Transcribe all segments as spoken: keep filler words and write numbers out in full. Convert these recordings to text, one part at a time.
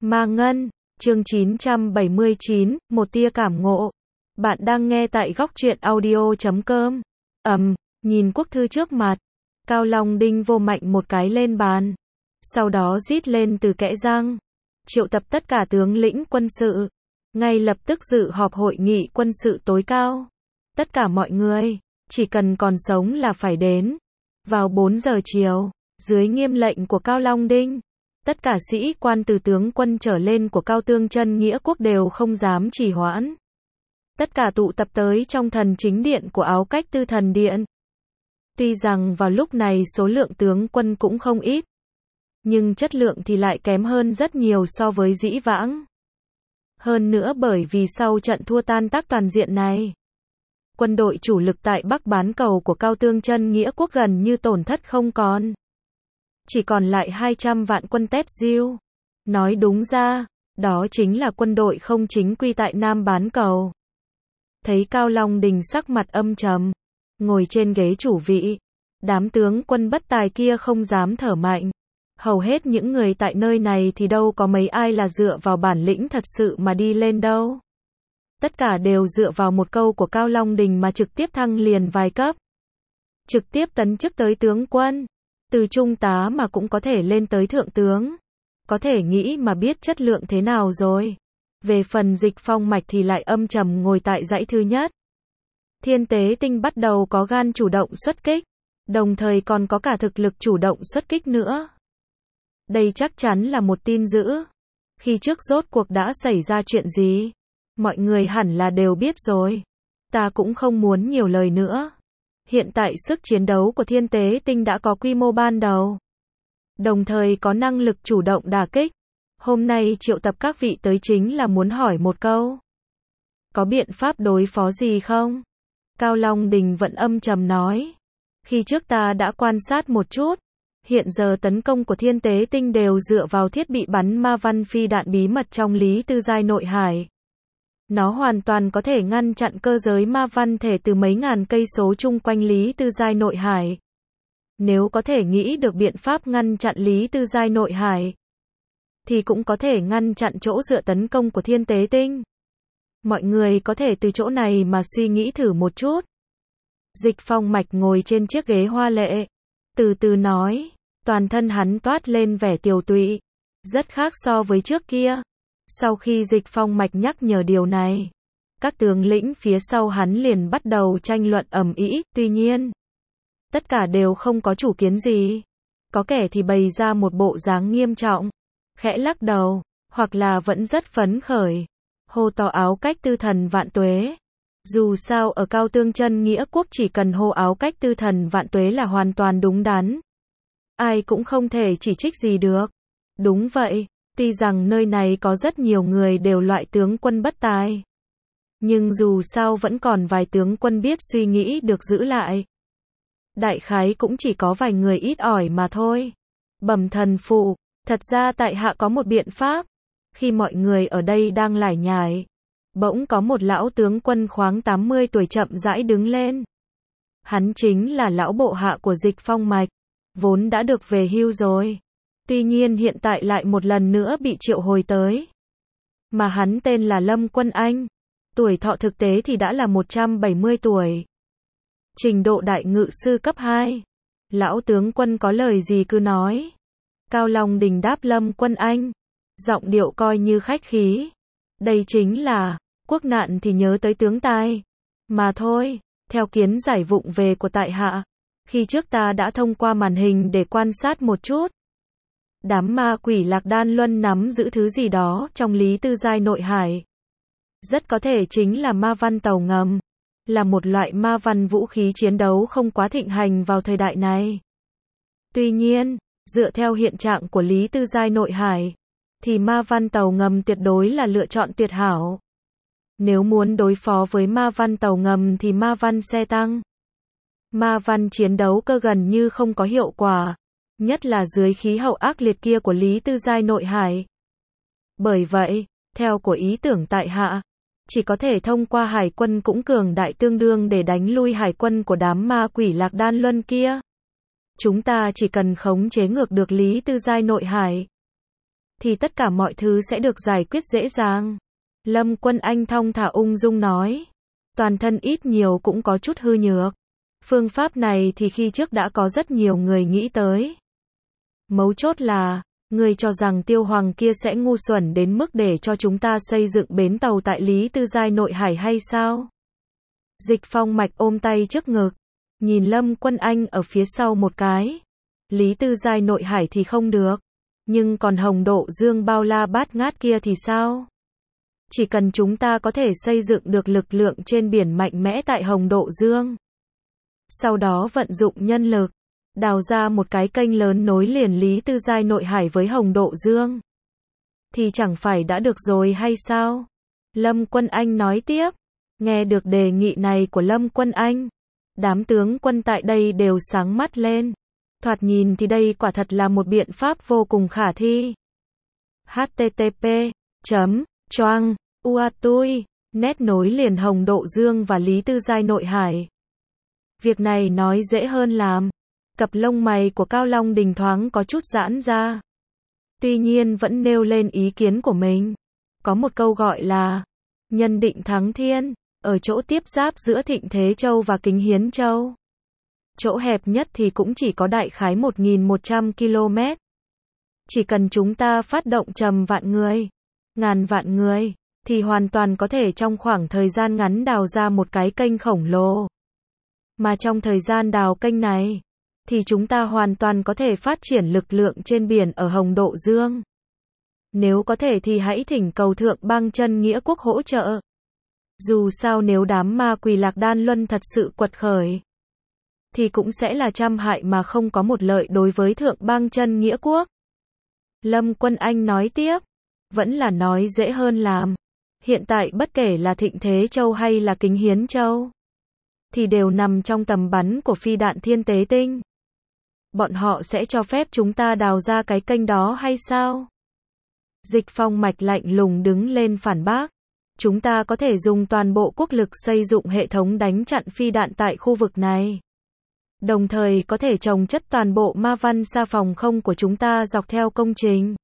Ma Ngân, chương chín trăm bảy mươi chín, một tia cảm ngộ. Bạn đang nghe tại góc truyện audio chấm com. Ầm, um, nhìn quốc thư trước mặt, Cao Long Đinh vô mạnh một cái lên bàn. Sau đó rít lên từ kẽ răng, triệu tập tất cả tướng lĩnh quân sự, ngay lập tức dự họp hội nghị quân sự tối cao. Tất cả mọi người, chỉ cần còn sống là phải đến. Vào bốn giờ chiều, dưới nghiêm lệnh của Cao Long Đinh, tất cả sĩ quan từ tướng quân trở lên của Cao Tương Chân Nghĩa Quốc đều không dám trì hoãn. Tất cả tụ tập tới trong thần chính điện của Áo Cách Tư Thần Điện. Tuy rằng vào lúc này số lượng tướng quân cũng không ít, nhưng chất lượng thì lại kém hơn rất nhiều so với dĩ vãng. Hơn nữa bởi vì sau trận thua tan tác toàn diện này, quân đội chủ lực tại Bắc Bán Cầu của Cao Tương Chân Nghĩa Quốc gần như tổn thất không còn. Chỉ còn lại hai trăm vạn quân tép diêu. Nói đúng ra, đó chính là quân đội không chính quy tại Nam Bán Cầu. Thấy Cao Long Đình sắc mặt âm trầm, ngồi trên ghế chủ vị, đám tướng quân bất tài kia không dám thở mạnh. Hầu hết những người tại nơi này thì đâu có mấy ai là dựa vào bản lĩnh thật sự mà đi lên đâu. Tất cả đều dựa vào một câu của Cao Long Đình mà trực tiếp thăng liền vài cấp. Trực tiếp tấn chức tới tướng quân. Từ trung tá mà cũng có thể lên tới thượng tướng. Có thể nghĩ mà biết chất lượng thế nào rồi. Về phần Dịch Phong Mạch thì lại âm trầm ngồi tại dãy thứ nhất. Thiên Tế Tinh bắt đầu có gan chủ động xuất kích, đồng thời còn có cả thực lực chủ động xuất kích nữa. Đây chắc chắn là một tin dữ. Khi trước rốt cuộc đã xảy ra chuyện gì? Mọi người hẳn là đều biết rồi. Ta cũng không muốn nhiều lời nữa. Hiện tại sức chiến đấu của Thiên Tế Tinh đã có quy mô ban đầu, đồng thời có năng lực chủ động đả kích. Hôm nay triệu tập các vị tới chính là muốn hỏi một câu. Có biện pháp đối phó gì không? Cao Long Đình vẫn âm trầm nói. Khi trước ta đã quan sát một chút. Hiện giờ tấn công của Thiên Tế Tinh đều dựa vào thiết bị bắn ma văn phi đạn bí mật trong Lý Tư Giai Nội Hải. Nó hoàn toàn có thể ngăn chặn cơ giới ma văn thể từ mấy ngàn cây số chung quanh Lý Tư Giai Nội Hải. Nếu có thể nghĩ được biện pháp ngăn chặn Lý Tư Giai Nội Hải, thì cũng có thể ngăn chặn chỗ dựa tấn công của Thiên Tế Tinh. Mọi người có thể từ chỗ này mà suy nghĩ thử một chút. Dịch Phong Mạch ngồi trên chiếc ghế hoa lệ, từ từ nói, toàn thân hắn toát lên vẻ tiều tụy, rất khác so với trước kia. Sau khi Dịch Phong Mạch nhắc nhở điều này, các tướng lĩnh phía sau hắn liền bắt đầu tranh luận ầm ĩ, tuy nhiên, tất cả đều không có chủ kiến gì. Có kẻ thì bày ra một bộ dáng nghiêm trọng, khẽ lắc đầu, hoặc là vẫn rất phấn khởi, hô to Áo Cách Tư Thần vạn tuế. Dù sao ở Cao Tương Chân Nghĩa Quốc chỉ cần hô Áo Cách Tư Thần vạn tuế là hoàn toàn đúng đắn. Ai cũng không thể chỉ trích gì được. Đúng vậy. Tuy rằng nơi này có rất nhiều người đều loại tướng quân bất tài, nhưng dù sao vẫn còn vài tướng quân biết suy nghĩ được giữ lại. Đại khái cũng chỉ có vài người ít ỏi mà thôi. Bẩm thần phụ, thật ra tại hạ có một biện pháp. Khi mọi người ở đây đang lải nhải, bỗng có một lão tướng quân khoáng tám mươi tuổi chậm rãi đứng lên. Hắn chính là lão bộ hạ của Dịch Phong Mạch, vốn đã được về hưu rồi. Tuy nhiên hiện tại lại một lần nữa bị triệu hồi tới. Mà hắn tên là Lâm Quân Anh. Tuổi thọ thực tế thì đã là một trăm bảy mươi tuổi. Trình độ đại ngự sư cấp hai. Lão tướng quân có lời gì cứ nói. Cao Long Đình đáp Lâm Quân Anh. Giọng điệu coi như khách khí. Đây chính là, quốc nạn thì nhớ tới tướng tài. Mà thôi, theo kiến giải vụng về của tại hạ. Khi trước ta đã thông qua màn hình để quan sát một chút. Đám ma quỷ Lạc Đan Luân nắm giữ thứ gì đó trong Lý Tư Giai Nội Hải. Rất có thể chính là ma văn tàu ngầm. Là một loại ma văn vũ khí chiến đấu không quá thịnh hành vào thời đại này. Tuy nhiên, dựa theo hiện trạng của Lý Tư Giai Nội Hải, thì ma văn tàu ngầm tuyệt đối là lựa chọn tuyệt hảo. Nếu muốn đối phó với ma văn tàu ngầm thì ma văn xe tăng, ma văn chiến đấu cơ gần như không có hiệu quả. Nhất là dưới khí hậu ác liệt kia của Lý Tư Giai Nội Hải. Bởi vậy, theo của ý tưởng tại hạ, chỉ có thể thông qua hải quân cũng cường đại tương đương để đánh lui hải quân của đám ma quỷ Lạc Đan Luân kia. Chúng ta chỉ cần khống chế ngược được Lý Tư Giai Nội Hải, thì tất cả mọi thứ sẽ được giải quyết dễ dàng. Lâm Quân Anh thong thả ung dung nói. Toàn thân ít nhiều cũng có chút hư nhược. Phương pháp này thì khi trước đã có rất nhiều người nghĩ tới. Mấu chốt là, người cho rằng Tiêu Hoàng kia sẽ ngu xuẩn đến mức để cho chúng ta xây dựng bến tàu tại Lý Tư Giai Nội Hải hay sao? Dịch Phong Mạch ôm tay trước ngực, nhìn Lâm Quân Anh ở phía sau một cái. Lý Tư Giai Nội Hải thì không được, nhưng còn Hồng Độ Dương bao la bát ngát kia thì sao? Chỉ cần chúng ta có thể xây dựng được lực lượng trên biển mạnh mẽ tại Hồng Độ Dương, sau đó vận dụng nhân lực, đào ra một cái kênh lớn nối liền Lý Tư Giai Nội Hải với Hồng Độ Dương, thì chẳng phải đã được rồi hay sao? Lâm Quân Anh nói tiếp. Nghe được đề nghị này của Lâm Quân Anh, đám tướng quân tại đây đều sáng mắt lên. Thoạt nhìn thì đây quả thật là một biện pháp vô cùng khả thi. H T T P chấm choang uatui net nối liền Hồng Độ Dương và Lý Tư Giai Nội Hải. Việc này nói dễ hơn làm. Cặp lông mày của Cao Long Đình thoáng có chút giãn ra. Tuy nhiên vẫn nêu lên ý kiến của mình. Có một câu gọi là nhân định thắng thiên, ở chỗ tiếp giáp giữa Thịnh Thế Châu và Kính Hiến Châu. Chỗ hẹp nhất thì cũng chỉ có đại khái một nghìn một trăm ki lô mét. Chỉ cần chúng ta phát động trầm vạn người, ngàn vạn người, thì hoàn toàn có thể trong khoảng thời gian ngắn đào ra một cái kênh khổng lồ. Mà trong thời gian đào kênh này, thì chúng ta hoàn toàn có thể phát triển lực lượng trên biển ở Hồng Độ Dương. Nếu có thể thì hãy thỉnh cầu Thượng Bang Chân Nghĩa Quốc hỗ trợ. Dù sao nếu đám ma quỷ Lạc Đan Luân thật sự quật khởi, thì cũng sẽ là trăm hại mà không có một lợi đối với Thượng Bang Chân Nghĩa Quốc. Lâm Quân Anh nói tiếp, vẫn là nói dễ hơn làm. Hiện tại bất kể là Thịnh Thế Châu hay là Kính Hiến Châu, thì đều nằm trong tầm bắn của phi đạn Thiên Tế Tinh. Bọn họ sẽ cho phép chúng ta đào ra cái kênh đó hay sao? Dịch Phong Mạch lạnh lùng đứng lên phản bác. Chúng ta có thể dùng toàn bộ quốc lực xây dựng hệ thống đánh chặn phi đạn tại khu vực này. Đồng thời có thể trồng chất toàn bộ ma văn xa phòng không của chúng ta dọc theo công trình.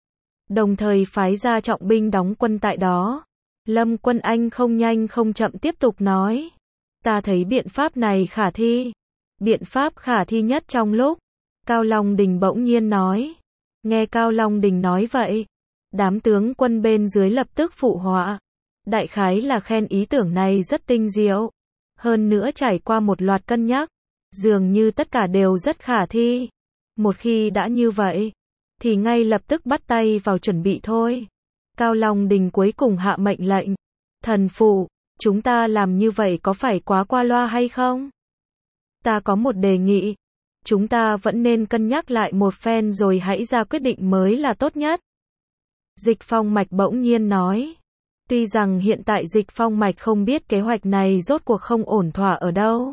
Đồng thời phái ra trọng binh đóng quân tại đó. Lâm Quân Anh không nhanh không chậm tiếp tục nói. Ta thấy biện pháp này khả thi. Biện pháp khả thi nhất trong lúc. Cao Long Đình bỗng nhiên nói. Nghe Cao Long Đình nói vậy, đám tướng quân bên dưới lập tức phụ họa. Đại khái là khen ý tưởng này rất tinh diệu. Hơn nữa trải qua một loạt cân nhắc, dường như tất cả đều rất khả thi. Một khi đã như vậy, thì ngay lập tức bắt tay vào chuẩn bị thôi. Cao Long Đình cuối cùng hạ mệnh lệnh. Thần phụ, chúng ta làm như vậy có phải quá qua loa hay không? Ta có một đề nghị. Chúng ta vẫn nên cân nhắc lại một phen rồi hãy ra quyết định mới là tốt nhất. Dịch Phong Mạch bỗng nhiên nói. Tuy rằng hiện tại Dịch Phong Mạch không biết kế hoạch này rốt cuộc không ổn thỏa ở đâu.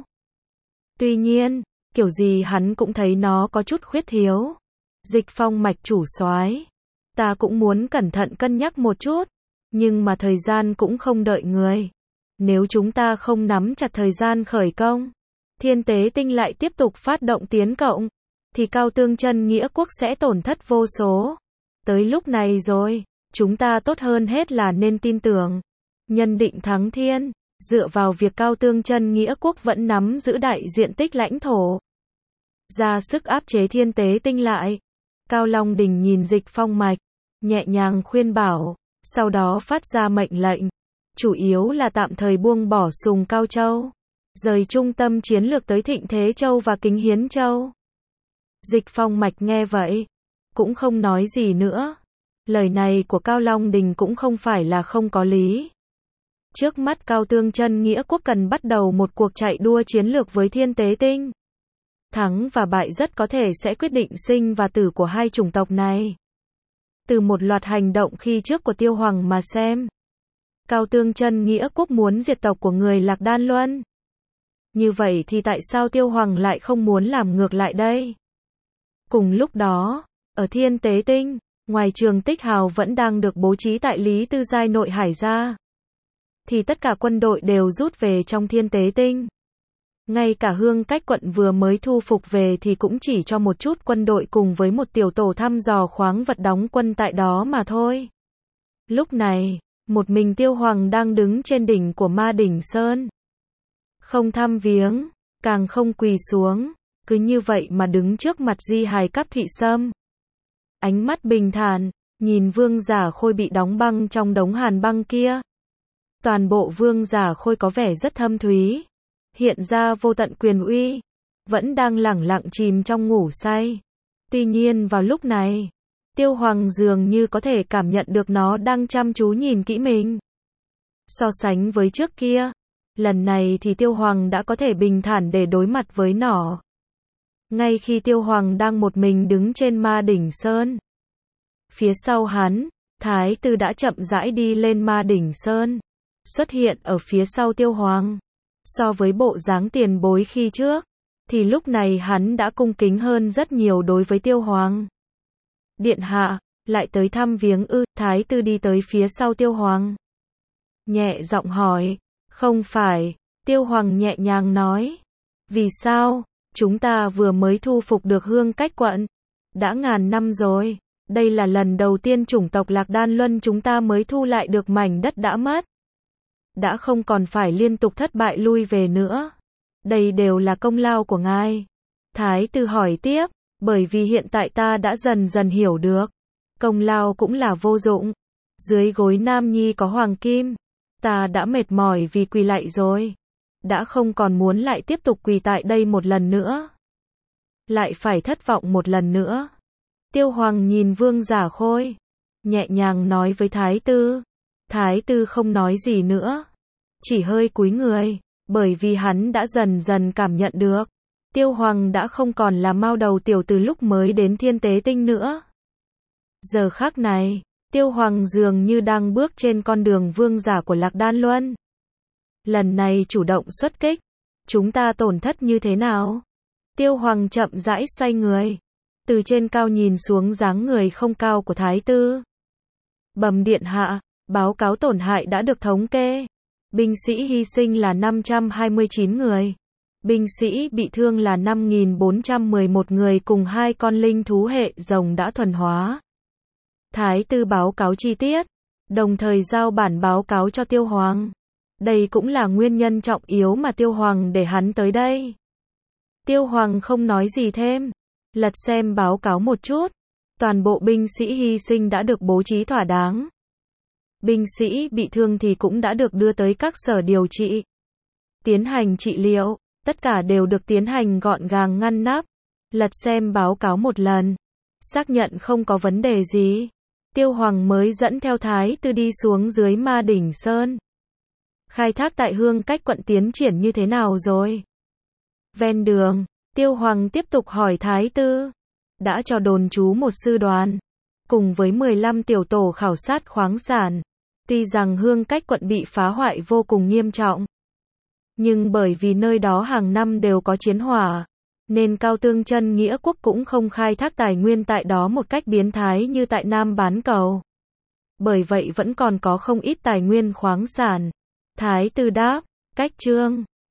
Tuy nhiên, kiểu gì hắn cũng thấy nó có chút khuyết thiếu. Dịch Phong Mạch chủ soái, ta cũng muốn cẩn thận cân nhắc một chút, nhưng mà thời gian cũng không đợi người. Nếu chúng ta không nắm chặt thời gian khởi công, Thiên Tế Tinh lại tiếp tục phát động tiến cộng, thì Cao Tương Chân Nghĩa Quốc sẽ tổn thất vô số. Tới lúc này rồi, chúng ta tốt hơn hết là nên tin tưởng nhân định thắng thiên, dựa vào việc Cao Tương Chân Nghĩa Quốc vẫn nắm giữ đại diện tích lãnh thổ, ra sức áp chế Thiên Tế Tinh lại. Cao Long Đình nhìn Dịch Phong Mạch, nhẹ nhàng khuyên bảo, sau đó phát ra mệnh lệnh, chủ yếu là tạm thời buông bỏ Sùng Cao Châu, rời trung tâm chiến lược tới Thịnh Thế Châu và Kính Hiến Châu. Dịch Phong Mạch nghe vậy, cũng không nói gì nữa. Lời này của Cao Long Đình cũng không phải là không có lý. Trước mắt Cao Tương Chân Nghĩa Quốc cần bắt đầu một cuộc chạy đua chiến lược với Thiên Tế Tinh. Thắng và bại rất có thể sẽ quyết định sinh và tử của hai chủng tộc này. Từ một loạt hành động khi trước của Tiêu Hoàng mà xem, Cao Tương Chân Nghĩa Quốc muốn diệt tộc của người Lạc Đan Luân. Như vậy thì tại sao Tiêu Hoàng lại không muốn làm ngược lại đây? Cùng lúc đó, ở Thiên Tế Tinh, ngoài Trường Tích Hào vẫn đang được bố trí tại Lý Tư Giai Nội Hải ra, thì tất cả quân đội đều rút về trong Thiên Tế Tinh. Ngay cả Hương Cách quận vừa mới thu phục về thì cũng chỉ cho một chút quân đội cùng với một tiểu tổ thăm dò khoáng vật đóng quân tại đó mà thôi. Lúc này, một mình Tiêu Hoàng đang đứng trên đỉnh của Ma Đỉnh Sơn. Không thăm viếng, càng không quỳ xuống, cứ như vậy mà đứng trước mặt di hài Cáp Thị Sâm. Ánh mắt bình thản, nhìn Vương Giả Khôi bị đóng băng trong đống hàn băng kia. Toàn bộ Vương Giả Khôi có vẻ rất thâm thúy, hiện ra vô tận quyền uy, vẫn đang lẳng lặng chìm trong ngủ say. Tuy nhiên vào lúc này, Tiêu Hoàng dường như có thể cảm nhận được nó đang chăm chú nhìn kỹ mình. So sánh với trước kia, lần này thì Tiêu Hoàng đã có thể bình thản để đối mặt với nó. Ngay khi Tiêu Hoàng đang một mình đứng trên Ma Đỉnh Sơn, phía sau hắn, Thái Tử đã chậm rãi đi lên Ma Đỉnh Sơn, xuất hiện ở phía sau Tiêu Hoàng. So với bộ dáng tiền bối khi trước, thì lúc này hắn đã cung kính hơn rất nhiều đối với Tiêu Hoàng. Điện hạ, lại tới thăm viếng ư? Thái Tử đi tới phía sau Tiêu Hoàng, nhẹ giọng hỏi. Không phải, Tiêu Hoàng nhẹ nhàng nói. Vì sao? Chúng ta vừa mới thu phục được Hương Cách quận. Đã ngàn năm rồi, đây là lần đầu tiên chủng tộc Lạc Đan Luân chúng ta mới thu lại được mảnh đất đã mất. Đã không còn phải liên tục thất bại lui về nữa. Đây đều là công lao của ngài. Thái Tử hỏi tiếp, bởi vì hiện tại ta đã dần dần hiểu được, công lao cũng là vô dụng. Dưới gối Nam Nhi có hoàng kim, ta đã mệt mỏi vì quỳ lạy rồi. Đã không còn muốn lại tiếp tục quỳ tại đây một lần nữa. Lại phải thất vọng một lần nữa. Tiêu Hoàng nhìn Vương Giả Khôi, nhẹ nhàng nói với Thái Tử. Thái Tử không nói gì nữa, chỉ hơi cúi người, bởi vì hắn đã dần dần cảm nhận được, Tiêu Hoàng đã không còn là mao đầu tiểu từ lúc mới đến Thiên Tế Tinh nữa. Giờ khắc này, Tiêu Hoàng dường như đang bước trên con đường vương giả của Lạc Đan Luân. Lần này chủ động xuất kích, chúng ta tổn thất như thế nào? Tiêu Hoàng chậm rãi xoay người, từ trên cao nhìn xuống dáng người không cao của Thái Tử. Bẩm điện hạ, báo cáo tổn hại đã được thống kê. Binh sĩ hy sinh là năm trăm hai mươi chín người. Binh sĩ bị thương là năm nghìn bốn trăm mười một người cùng hai con linh thú hệ rồng đã thuần hóa. Thái Tử báo cáo chi tiết, đồng thời giao bản báo cáo cho Tiêu Hoàng. Đây cũng là nguyên nhân trọng yếu mà Tiêu Hoàng để hắn tới đây. Tiêu Hoàng không nói gì thêm, lật xem báo cáo một chút. Toàn bộ binh sĩ hy sinh đã được bố trí thỏa đáng. Binh sĩ bị thương thì cũng đã được đưa tới các sở điều trị, tiến hành trị liệu, tất cả đều được tiến hành gọn gàng ngăn nắp. Lật xem báo cáo một lần, xác nhận không có vấn đề gì, Tiêu Hoàng mới dẫn theo Thái Tử đi xuống dưới Ma Đỉnh Sơn. Khai thác tại Hương Cách quận tiến triển như thế nào rồi? Ven đường, Tiêu Hoàng tiếp tục hỏi Thái Tử. Đã cho đồn trú một sư đoàn, cùng với mười lăm tiểu tổ khảo sát khoáng sản. Tuy rằng Hương Cách quận bị phá hoại vô cùng nghiêm trọng, nhưng bởi vì nơi đó hàng năm đều có chiến hỏa, nên Cao Tương Chân Nghĩa Quốc cũng không khai thác tài nguyên tại đó một cách biến thái như tại Nam Bán Cầu. Bởi vậy vẫn còn có không ít tài nguyên khoáng sản. Thái Tử đáp, cách chương